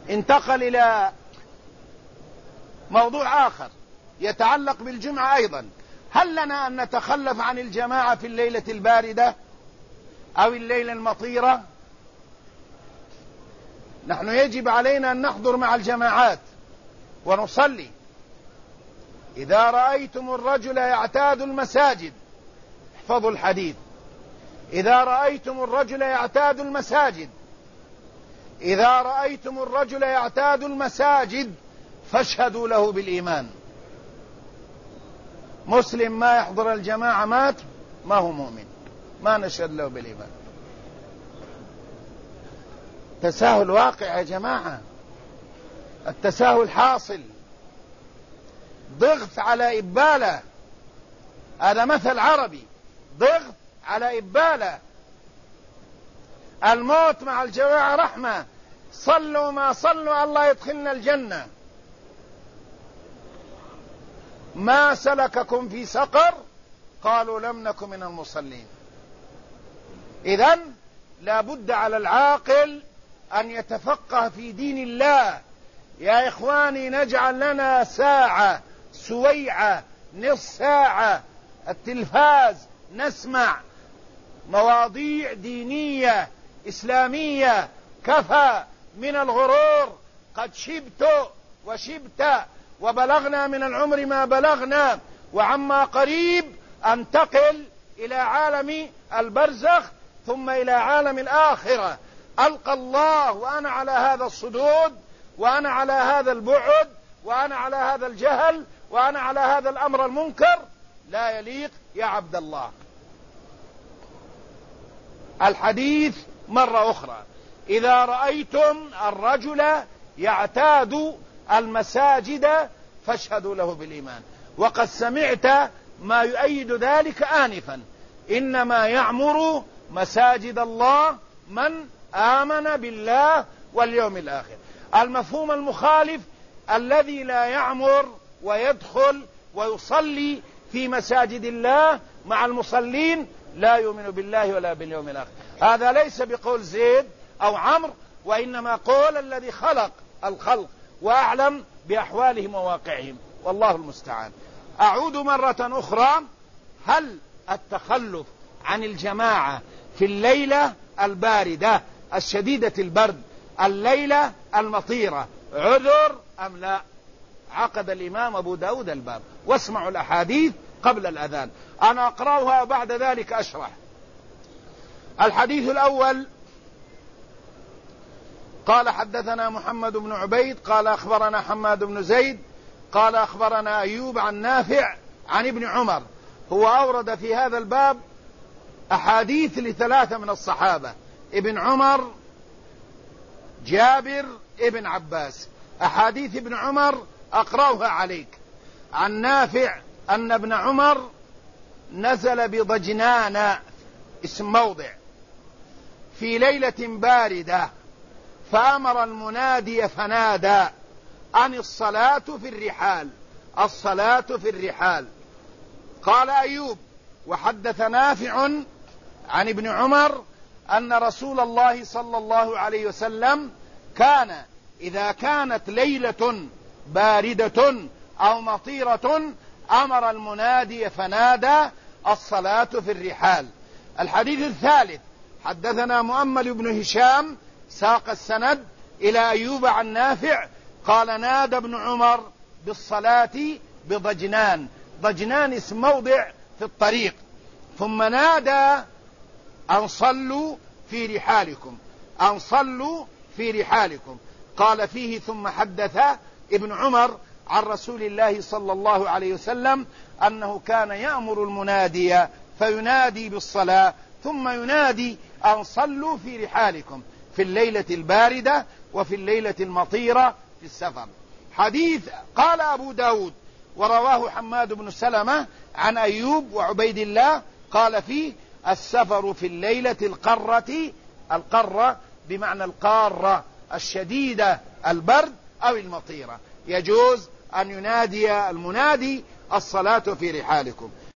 انتقل إلى موضوع آخر يتعلق بالجمعة أيضا. هل لنا أن نتخلف عن الجماعة في الليلة الباردة أو الليلة المطيرة؟ نحن يجب علينا أن نحضر مع الجماعات ونصلي. إذا رأيتم الرجل يعتاد المساجد، احفظوا الحديث، إذا رأيتم الرجل يعتاد المساجد، إذا رأيتم الرجل يعتاد المساجد فاشهدوا له بالإيمان. مسلم ما يحضر الجماعة مات ما هو مؤمن، ما نشهد له بالإيمان. تساهل واقع يا جماعة، التساهل حاصل. ضغط على إبالة، هذا مثل عربي، ضغط على إبالة. الموت مع الجماعة رحمة، صلوا ما صلوا الله يدخلنا الجنة. ما سلككم في سقر؟ قالوا لم نكن من المصلين. إذن لا بد على العاقل أن يتفقه في دين الله. يا إخواني، نجعل لنا ساعة، سويعة، نصف ساعة التلفاز، نسمع مواضيع دينية إسلامية. كفى من الغرور، قد شبت وشبت وبلغنا من العمر ما بلغنا، وعما قريب أنتقل إلى عالم البرزخ ثم إلى عالم الآخرة. ألقى الله وأنا على هذا الصدود، وأنا على هذا البعد، وأنا على هذا الجهل، وأنا على هذا الأمر المنكر. لا يليق يا عبد الله. الحديث مرة أخرى: إذا رأيتم الرجل يعتاد المساجد فاشهدوا له بالإيمان. وقد سمعت ما يؤيد ذلك آنفا: إنما يعمر مساجد الله من آمن بالله واليوم الآخر. المفهوم المخالف الذي لا يعمر ويدخل ويصلي في مساجد الله مع المصلين لا يؤمن بالله ولا باليوم الآخر. هذا ليس بقول زيد أو عمرو، وإنما قول الذي خلق الخلق وأعلم بأحوالهم وواقعهم، والله المستعان. أعود مرة أخرى: هل التخلف عن الجماعة في الليلة الباردة الشديدة البرد، الليلة المطيرة، عذر أم لا؟ عقد الإمام أبو داود الباب، واسمعوا الأحاديث قبل الأذان. أنا أقرأها وبعد ذلك أشرح. الحديث الأول: قال حدثنا محمد بن عبيد قال أخبرنا حماد بن زيد قال أخبرنا أيوب عن نافع عن ابن عمر. هو أورد في هذا الباب أحاديث لثلاثة من الصحابة: ابن عمر، جابر، ابن عباس. أحاديث ابن عمر أقرأها عليك. عن نافع أن ابن عمر نزل بضجنان، اسم موضع، في ليلة باردة، فأمر المنادي فنادى أن الصلاة في الرحال، الصلاة في الرحال. قال أيوب: وحدث نافع عن ابن عمر أن رسول الله صلى الله عليه وسلم كان إذا كانت ليلة باردة أو مطيرة أمر المنادي فنادى الصلاة في الرحال. الحديث الثالث: حدثنا مؤمل بن هشام ساق السند إلى أيوب عن نافع قال: نادى ابن عمر بالصلاة بضجنان. ضجنان اسم موضع في الطريق. ثم نادى أن صلوا في رحالكم، أن صلوا في رحالكم. قال فيه: ثم حدث ابن عمر عن رسول الله صلى الله عليه وسلم أنه كان يأمر المنادي فينادي بالصلاة ثم ينادي أن صلوا في رحالكم في الليلة الباردة وفي الليلة المطيرة في السفر. حديث قال أبو داود: ورواه حماد بن سلمة عن أيوب وعبيد الله قال فيه: السفر في الليلة القرة بمعنى القارة الشديدة البرد أو المطيرة، يجوز أن ينادي المنادي الصلاة في رحالكم.